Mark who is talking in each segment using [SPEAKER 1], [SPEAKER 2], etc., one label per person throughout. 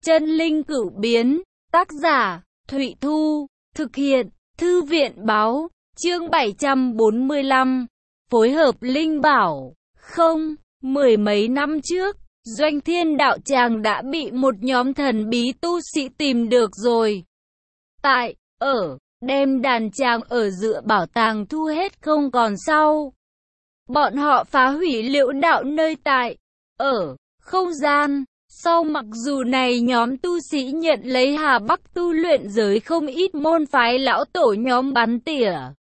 [SPEAKER 1] Chân linh cửu biến, tác giả, Thụy Thu, thực hiện, Thư viện báo, chương 745, phối hợp Linh Bảo, không, mười mấy năm trước, Doanh Thiên Đạo Tràng đã bị một nhóm thần bí tu sĩ tìm được rồi. Đem đàn tràng ở giữa bảo tàng thu hết không còn sau. Bọn họ phá hủy Liễu Đạo nơi không gian. Sau mặc dù này nhóm tu sĩ nhận lấy Hà Bắc tu luyện giới không ít môn phái lão tổ nhóm bắn tỉa.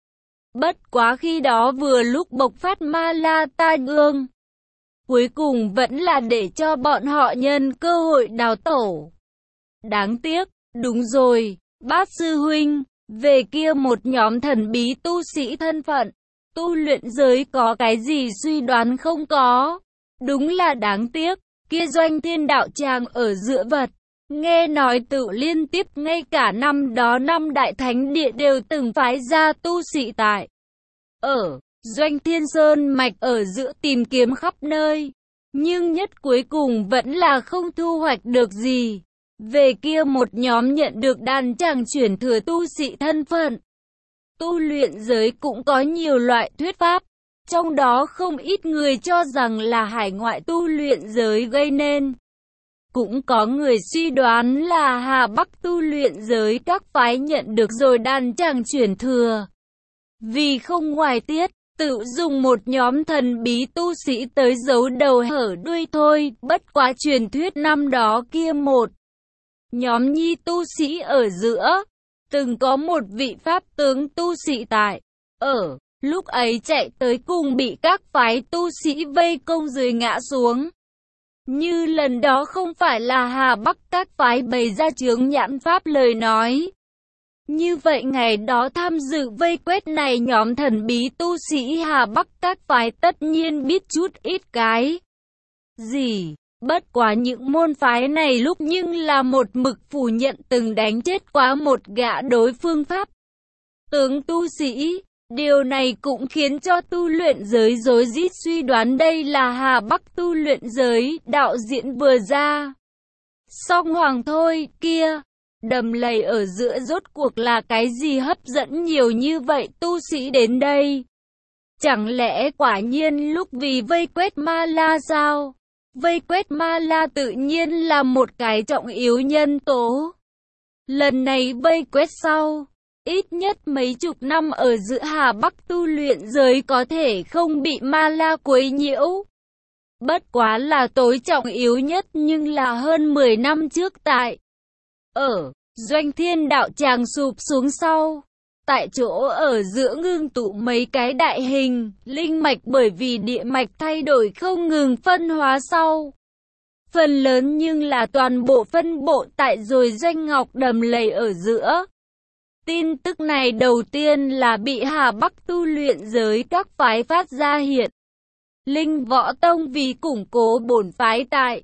[SPEAKER 1] Bất quá khi đó vừa lúc bộc phát Ma La Tai Ương. Cuối cùng vẫn là để cho bọn họ nhân cơ hội đào tổ. Đáng tiếc, đúng rồi, Bát sư huynh, về kia một nhóm thần bí tu sĩ thân phận, tu luyện giới có cái gì suy đoán không có. Đúng là đáng tiếc. Kia Doanh Thiên Đạo Tràng ở giữa vật, nghe nói tự liên tiếp ngay cả năm đó năm đại thánh địa đều từng phái ra tu sĩ tại Doanh Thiên Sơn mạch ở giữa tìm kiếm khắp nơi, nhưng nhất cuối cùng vẫn là không thu hoạch được gì. Về kia một nhóm nhận được đàn tràng chuyển thừa tu sĩ thân phận, tu luyện giới cũng có nhiều loại thuyết pháp. Trong đó không ít người cho rằng là hải ngoại tu luyện giới gây nên. Cũng có người suy đoán là Hà Bắc tu luyện giới các phái nhận được rồi đàn tràng chuyển thừa. Vì không ngoài tiết, tự dùng một nhóm thần bí tu sĩ tới giấu đầu hở đuôi thôi. Bất quá truyền thuyết năm đó kia một nhóm nhi tu sĩ ở giữa, từng có một vị pháp tướng tu sĩ tại lúc ấy chạy tới cùng bị các phái tu sĩ vây công dưới ngã xuống. Như lần đó không phải là Hà Bắc các phái bày ra chướng nhãn pháp lời nói. Như vậy ngày đó tham dự vây quét này nhóm thần bí tu sĩ Hà Bắc các phái tất nhiên biết chút ít cái gì. Bất quá những môn phái này lúc nhưng là một mực phủ nhận từng đánh chết quá một gã đối phương pháp tướng tu sĩ. Điều này cũng khiến cho tu luyện giới rối rít suy đoán đây là Hà Bắc tu luyện giới, đạo diễn vừa ra. Song hoàng thôi, kia, đầm lầy ở giữa rốt cuộc là cái gì hấp dẫn nhiều như vậy tu sĩ đến đây? Chẳng lẽ quả nhiên lúc vì vây quét Ma La sao? Vây quét Ma La tự nhiên là một cái trọng yếu nhân tố. Lần này vây quét sau, ít nhất mấy chục năm ở giữa Hà Bắc tu luyện giới có thể không bị Ma La quấy nhiễu. Bất quá là tối trọng yếu nhất nhưng là hơn 10 năm trước tại Doanh Thiên Đạo Tràng sụp xuống sau. Tại chỗ ở giữa ngưng tụ mấy cái đại hình, linh mạch bởi vì địa mạch thay đổi không ngừng phân hóa sau. Phần lớn nhưng là toàn bộ phân bộ tại rồi Doanh Ngọc đầm lầy ở giữa. Tin tức này đầu tiên là bị Hà Bắc tu luyện giới các phái phát ra hiện. Linh Võ Tông vì củng cố bổn phái tại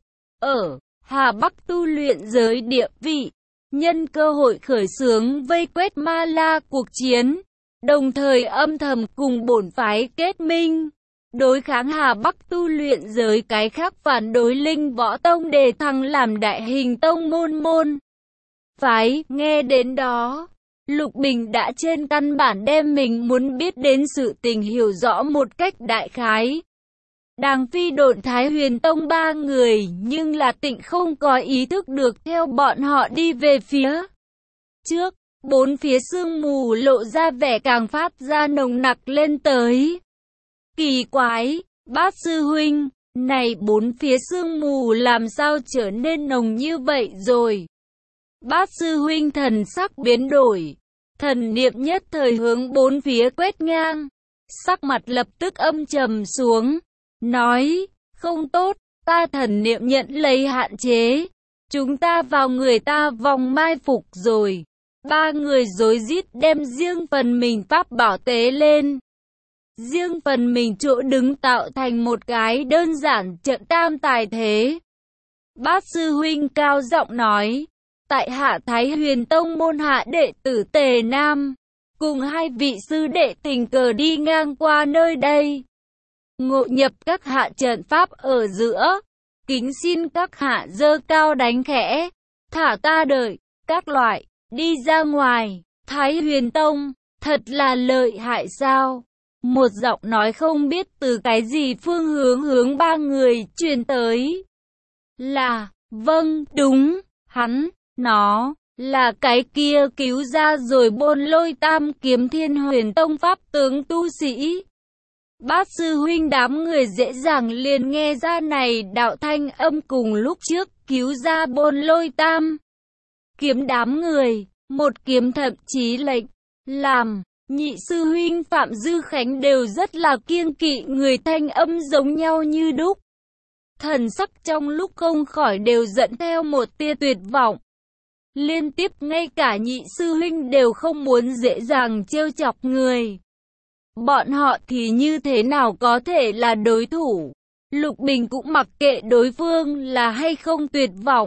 [SPEAKER 1] Hà Bắc tu luyện giới địa vị, nhân cơ hội khởi xướng vây quét Ma La cuộc chiến, đồng thời âm thầm cùng bổn phái kết minh, đối kháng Hà Bắc tu luyện giới cái khác phản đối Linh Võ Tông để thăng làm đại hình tông môn phái. Nghe đến đó, Lục Bình đã trên căn bản đem mình muốn biết đến sự tình hiểu rõ một cách đại khái. Đàng Phi Độn Thái Huyền Tông ba người nhưng là Tịnh không có ý thức được theo bọn họ đi về phía trước. Bốn phía sương mù lộ ra vẻ càng phát ra nồng nặc lên tới. Kỳ quái, Bát sư huynh, này bốn phía sương mù làm sao trở nên nồng như vậy rồi? Bát sư huynh thần sắc biến đổi. Thần niệm nhất thời hướng bốn phía quét ngang. Sắc mặt lập tức âm trầm xuống. Nói, không tốt, ta thần niệm nhận lấy hạn chế. Chúng ta vào người ta vòng mai phục rồi. Ba người rối rít đem riêng phần mình pháp bảo tế lên. Riêng phần mình chỗ đứng tạo thành một cái đơn giản trận tam tài thế. Bát sư huynh cao giọng nói. Tại hạ Thái Huyền Tông môn hạ đệ tử Tề Nam, cùng hai vị sư đệ tình cờ đi ngang qua nơi đây. Ngộ nhập các hạ trận pháp ở giữa, kính xin các hạ giơ cao đánh khẽ. thả ta đợi, các loại, đi ra ngoài, Thái Huyền Tông, thật là lợi hại sao? Một giọng nói không biết từ cái gì phương hướng ba người truyền tới. Là, vâng, đúng, hắn, nó, là cái kia cứu ra rồi Bôn Lôi Tam Kiếm Thiên Huyền Tông pháp tướng tu sĩ. Bát sư huynh đám người dễ dàng liền nghe ra này đạo thanh âm cùng lúc trước cứu ra Bôn Lôi Tam kiếm đám người, một kiếm thậm chí lệnh làm nhị sư huynh Phạm Dư Khánh đều rất là kiêng kỵ người thanh âm giống nhau như đúc. Thần sắc trong lúc không khỏi đều dẫn theo một tia tuyệt vọng. Liên tiếp ngay cả nhị sư huynh đều không muốn dễ dàng trêu chọc người. Bọn họ thì như thế nào có thể là đối thủ? Lục Bình cũng mặc kệ đối phương là hay không tuyệt vọng.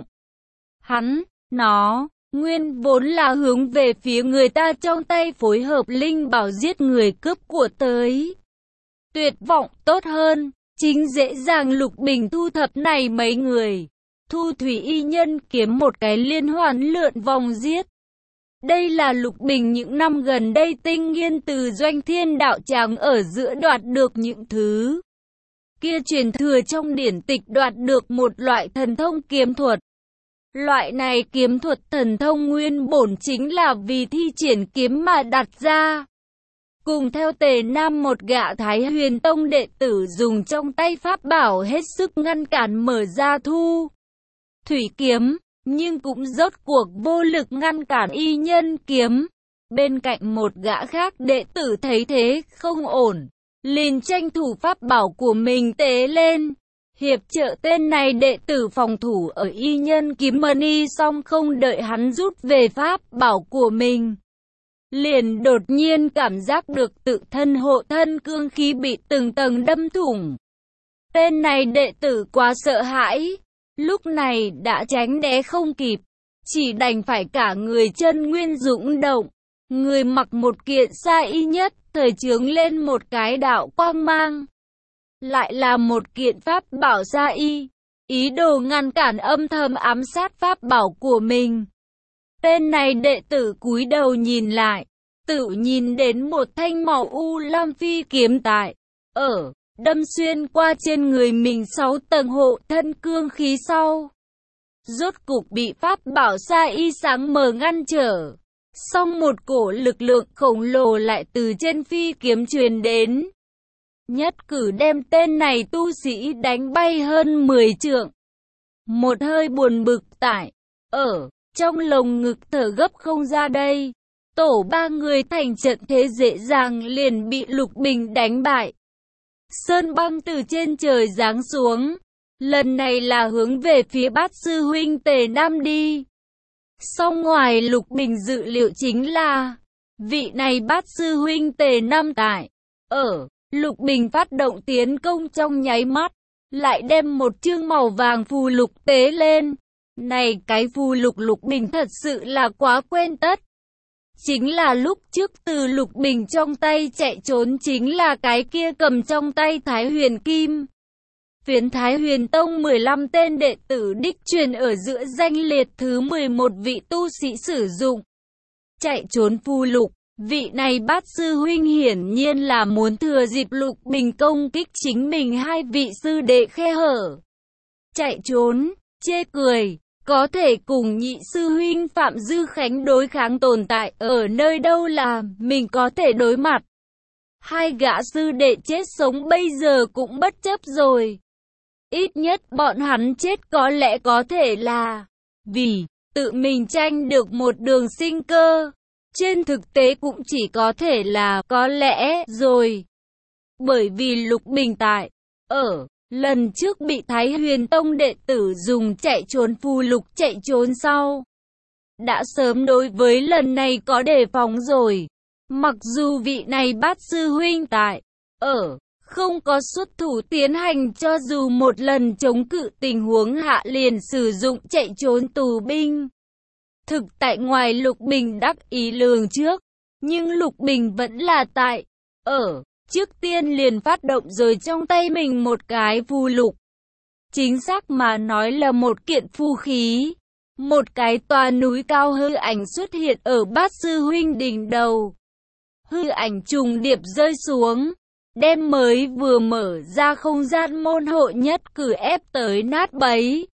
[SPEAKER 1] Hắn, nó, nguyên vốn là hướng về phía người ta trong tay phối hợp linh bảo giết người cướp của tới. Tuyệt vọng tốt hơn, chính dễ dàng Lục Bình thu thập này mấy người. Thu Thủy y nhân kiếm một cái liên hoàn lượn vòng giết. Đây là Lục Bình những năm gần đây tinh nghiên từ Doanh Thiên đạo tràng ở giữa đoạt được những thứ kia truyền thừa trong điển tịch, đoạt được một loại thần thông kiếm thuật. Loại này kiếm thuật thần thông nguyên bổn chính là vì thi triển kiếm mà đặt ra. Cùng theo Tề Nam một gã Thái Huyền Tông đệ tử dùng trong tay pháp bảo hết sức ngăn cản mở ra Thu Thủy kiếm, nhưng cũng rốt cuộc vô lực ngăn cản y nhân kiếm. Bên cạnh một gã khác đệ tử thấy thế không ổn, liền tranh thủ pháp bảo của mình tế lên, hiệp trợ tên này đệ tử phòng thủ ở y nhân kiếm mani, xong không đợi hắn rút về pháp bảo của mình, liền đột nhiên cảm giác được tự thân hộ thân cương khí bị từng tầng đâm thủng. Tên này đệ tử quá sợ hãi, lúc này đã tránh né không kịp, chỉ đành phải cả người chân nguyên dũng động. Người mặc một kiện sa y nhất thời chướng lên một cái đạo quang mang. Lại là một kiện pháp bảo sa y, ý đồ ngăn cản âm thầm ám sát pháp bảo của mình. Tên này đệ tử cúi đầu nhìn lại, tự nhìn đến một thanh màu u lam phi kiếm tại đâm xuyên qua trên người mình 6 tầng hộ thân cương khí sau. Rốt cục bị pháp bảo sa y sáng mờ ngăn trở. Song một cổ lực lượng khổng lồ lại từ trên phi kiếm truyền đến. Nhất cử đem tên này tu sĩ đánh bay hơn 10 trượng. Một hơi buồn bực tại trong lồng ngực thở gấp không ra đây. Tổ ba người thành trận thế dễ dàng liền bị Lục Bình đánh bại. Sơn băng từ trên trời giáng xuống. Lần này là hướng về phía Bát sư huynh Tề Nam đi. Song ngoài Lục Bình dự liệu chính là vị này Bát sư huynh Tề Nam tại Lục Bình phát động tiến công trong nháy mắt, lại đem một chương màu vàng phù lục tế lên. Này cái phù lục Lục Bình thật sự là quá quen tất. Chính là lúc trước từ Lục Bình trong tay chạy trốn, chính là cái kia cầm trong tay Thái Huyền Kim. Phiến Thái Huyền Tông 15 tên đệ tử đích truyền ở giữa danh liệt thứ 11 vị tu sĩ sử dụng chạy trốn phù lục. Vị này Bát sư huynh hiển nhiên là muốn thừa dịp Lục Bình công kích chính mình hai vị sư đệ khe hở chạy trốn, chê cười. Có thể cùng nhị sư huynh Phạm Dư Khánh đối kháng tồn tại ở nơi đâu là mình có thể đối mặt. Hai gã sư đệ chết sống bây giờ cũng bất chấp rồi. Ít nhất bọn hắn chết có lẽ có thể là vì tự mình tranh được một đường sinh cơ. Trên thực tế cũng chỉ có thể là có lẽ rồi. Bởi vì Lục Bình tại lần trước bị Thái Huyền Tông đệ tử dùng chạy trốn phù lục chạy trốn sau, đã sớm đối với lần này có đề phòng rồi. Mặc dù vị này Bát sư huynh tại không có xuất thủ tiến hành cho dù một lần chống cự tình huống hạ liền sử dụng chạy trốn tù binh. Thực tại ngoài Lục Bình đắc ý lường trước, nhưng Lục Bình vẫn là tại trước tiên liền phát động rồi trong tay mình một cái phù lục. Chính xác mà nói là một kiện phù khí. Một cái tòa núi cao hư ảnh xuất hiện ở Bát Sư Huynh đỉnh đầu. Hư ảnh trùng điệp rơi xuống, đem mới vừa mở ra không gian môn hộ nhất cử ép tới nát bấy.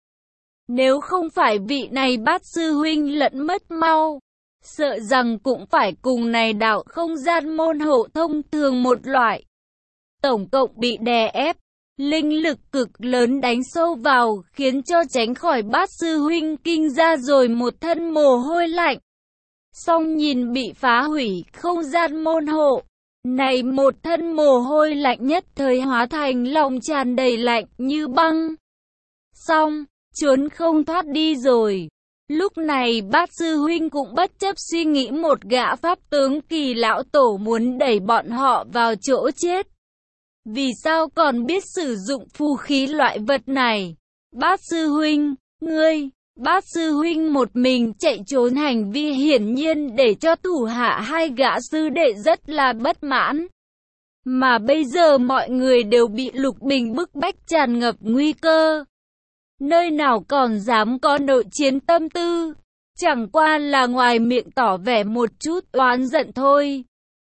[SPEAKER 1] Nếu không phải vị này Bát Sư Huynh lẫn mất mau, sợ rằng cũng phải cùng này đạo không gian môn hộ thông thường một loại. Tổng cộng bị đè ép, linh lực cực lớn đánh sâu vào, khiến cho tránh khỏi Bát Sư Huynh kinh ra rồi một thân mồ hôi lạnh. Song nhìn bị phá hủy không gian môn hộ, này một thân mồ hôi lạnh nhất thời hóa thành lòng tràn đầy lạnh như băng. Xong, trốn không thoát đi rồi. Lúc này Bát Sư Huynh cũng bất chấp suy nghĩ một gã pháp tướng kỳ lão tổ muốn đẩy bọn họ vào chỗ chết. Vì sao còn biết sử dụng phù khí loại vật này? Bát Sư Huynh, ngươi! Bát Sư Huynh một mình chạy trốn hành vi hiển nhiên để cho thủ hạ hai gã sư đệ rất là bất mãn. Mà bây giờ mọi người đều bị Lục Bình bức bách tràn ngập nguy cơ. Nơi nào còn dám có nội chiến tâm tư, chẳng qua là ngoài miệng tỏ vẻ một chút oán giận thôi.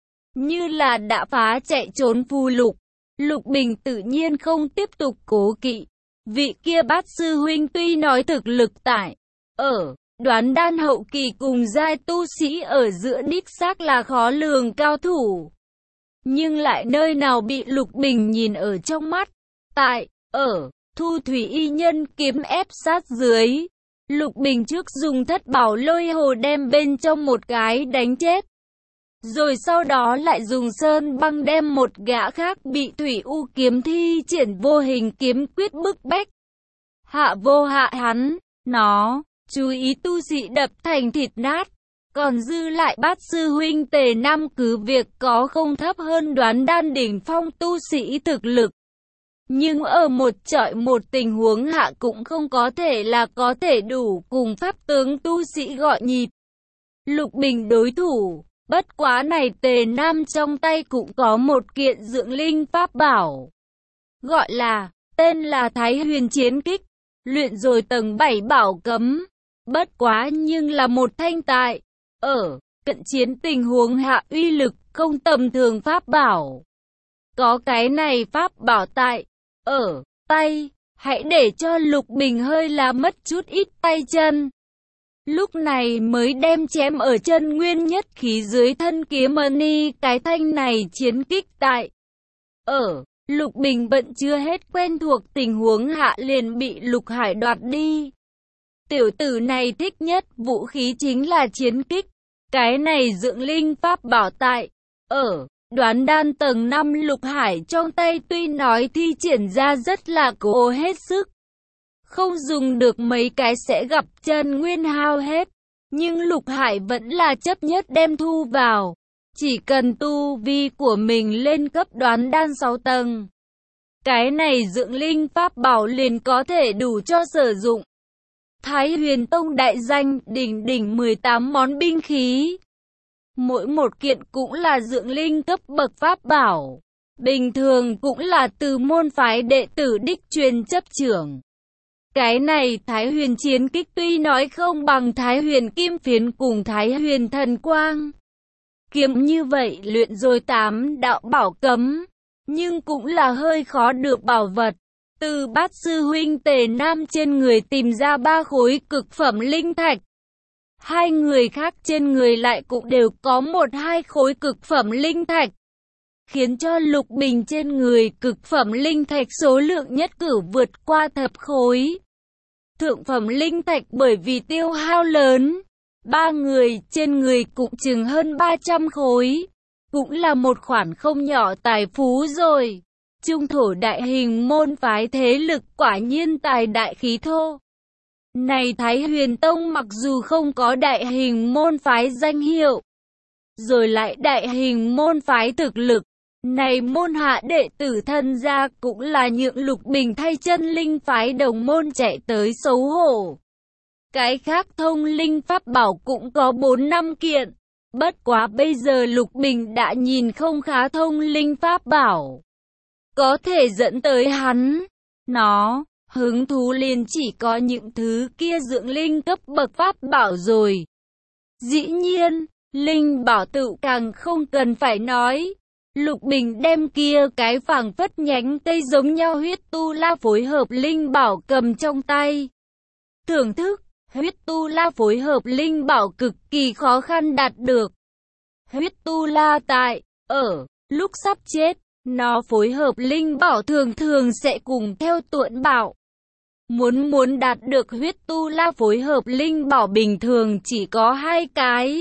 [SPEAKER 1] Như là đã phá chạy trốn phù lục, Lục Bình tự nhiên không tiếp tục cố kỵ. Vị kia Bát Sư Huynh tuy nói thực lực tại ở đoán đan hậu kỳ cùng giai tu sĩ ở giữa đích xác là khó lường cao thủ, nhưng lại nơi nào bị Lục Bình nhìn ở trong mắt. Tại ở Thu Thủy Y Nhân kiếm ép sát dưới, Lục Bình trước dùng thất bảo lôi hồ đem bên trong một cái đánh chết. Rồi sau đó lại dùng sơn băng đem một gã khác bị Thủy U kiếm thi triển vô hình kiếm quyết bức bách. Hạ vô hạ hắn, nó, chú ý tu sĩ đập thành thịt nát. Còn dư lại Bát Sư Huynh Tề Nam cứ việc có không thấp hơn đoán đan đỉnh phong tu sĩ thực lực. Nhưng ở một trọi một tình huống hạ cũng không có thể là có thể đủ cùng pháp tướng tu sĩ gọi nhịp. Lục Bình đối thủ, bất quá này Tề Nam trong tay cũng có một kiện dưỡng linh pháp bảo. Gọi là, tên là Thái Huyền Chiến Kích, luyện rồi tầng 7 bảo cấm. Bất quá nhưng là một thanh tại, ở, cận chiến tình huống hạ uy lực không tầm thường pháp bảo. Có cái này pháp bảo tại, ở, tay, hãy để cho Lục Bình hơi là mất chút ít tay chân. Lúc này mới đem chém ở chân nguyên nhất khí dưới thân kiếm ni cái thanh này chiến kích tại. Ở, Lục Bình bận chưa hết quen thuộc tình huống hạ liền bị Lục Hải đoạt đi. Tiểu tử này thích nhất vũ khí chính là chiến kích. Cái này dưỡng linh pháp bảo tại. Ở, đoán đan tầng 5 Lục Hải trong tay tuy nói thi triển ra rất là cố hết sức. Không dùng được mấy cái sẽ gặp chân nguyên hao hết. Nhưng Lục Hải vẫn là chấp nhất đem thu vào. Chỉ cần tu vi của mình lên cấp đoán đan 6 tầng. Cái này dưỡng linh pháp bảo liền có thể đủ cho sử dụng. Thái Huyền Tông đại danh đỉnh 18 món binh khí. Mỗi một kiện cũng là dưỡng linh cấp bậc pháp bảo. Bình thường cũng là từ môn phái đệ tử đích truyền chấp trưởng. Cái này Thái Huyền Chiến Kích tuy nói không bằng Thái Huyền Kim Phiến cùng Thái Huyền Thần Quang. Kiếm như vậy luyện rồi 8 đạo bảo cấm, nhưng cũng là hơi khó được bảo vật. Từ Bát Sư Huynh Tề Nam trên người tìm ra 3 khối cực phẩm linh thạch. 2 người khác trên người lại cũng đều có 1-2 khối cực phẩm linh thạch. Khiến cho Lục Bình trên người cực phẩm linh thạch số lượng nhất cử vượt qua thập khối. Thượng phẩm linh thạch bởi vì tiêu hao lớn, 3 người trên người cũng chừng hơn 300 khối. Cũng là một khoản không nhỏ tài phú rồi. Trung thổ đại hình môn phái thế lực quả nhiên tài đại khí thô. Này Thái Huyền Tông mặc dù không có đại hình môn phái danh hiệu, rồi lại đại hình môn phái thực lực, này môn hạ đệ tử thân gia cũng là nhượng Lục Bình thay chân linh phái đồng môn chạy tới xấu hổ. Cái khác thông linh pháp bảo cũng có 4-5 kiện, bất quá bây giờ Lục Bình đã nhìn không khá thông linh pháp bảo. Có thể dẫn tới hắn, nó, hứng thú liền chỉ có những thứ kia dưỡng linh cấp bậc pháp bảo rồi. Dĩ nhiên, linh bảo tự càng không cần phải nói. Lục Bình đem kia cái phảng phất nhánh cây giống nhau huyết tu la phối hợp linh bảo cầm trong tay. Thưởng thức, huyết tu la phối hợp linh bảo cực kỳ khó khăn đạt được. Huyết tu la tại, lúc sắp chết, nó phối hợp linh bảo thường thường sẽ cùng theo tuộn bảo. Muốn đạt được huyết tu la phối hợp linh bảo bình thường chỉ có hai cái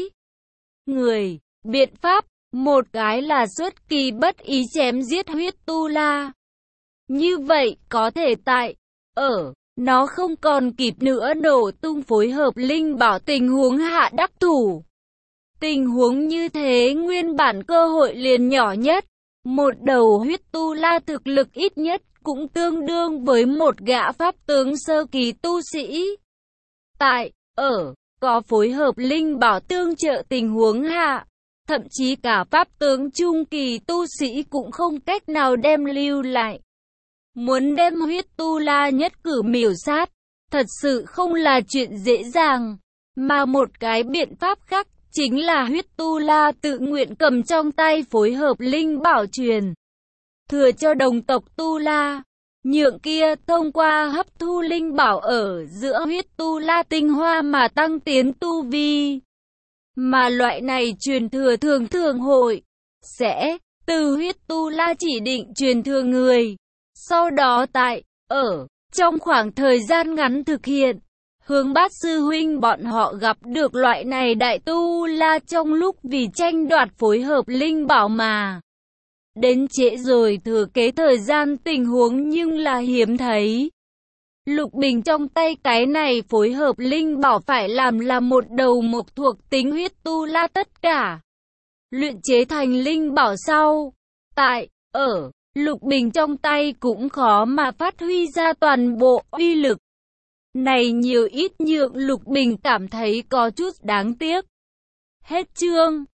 [SPEAKER 1] biện pháp. Một cái là xuất kỳ bất ý chém giết huyết tu la. Như vậy có thể tại, nó không còn kịp nữa nổ tung phối hợp linh bảo tình huống hạ đắc thủ. Tình huống như thế nguyên bản cơ hội liền nhỏ nhất. Một đầu huyết tu la thực lực ít nhất cũng tương đương với một gã pháp tướng sơ kỳ tu sĩ. Tại, có phối hợp linh bảo tương trợ tình huống hạ. Thậm chí cả pháp tướng trung kỳ tu sĩ cũng không cách nào đem lưu lại. Muốn đem huyết tu la nhất cử miểu sát, thật sự không là chuyện dễ dàng. Mà một cái biện pháp khác chính là huyết tu la tự nguyện cầm trong tay phối hợp linh bảo truyền thừa cho đồng tộc tu la. Nhượng kia thông qua hấp thu linh bảo ở giữa huyết tu la tinh hoa mà tăng tiến tu vi. Mà loại này truyền thừa thường hội sẽ từ huyết tu la chỉ định truyền thừa người. Sau đó tại, trong khoảng thời gian ngắn thực hiện, Hướng Bát sư huynh bọn họ gặp được loại này đại tu la trong lúc vì tranh đoạt phối hợp linh bảo mà. Đến trễ rồi thừa kế thời gian tình huống nhưng là hiếm thấy. Lục Bình trong tay cái này phối hợp linh bảo phải làm là một đầu mộc thuộc tính huyết tu la tất cả. Luyện chế thành linh bảo sau. Tại, Lục Bình trong tay cũng khó mà phát huy ra toàn bộ uy lực. Này nhiều ít nhượng Lục Bình cảm thấy có chút đáng tiếc. Hết chương.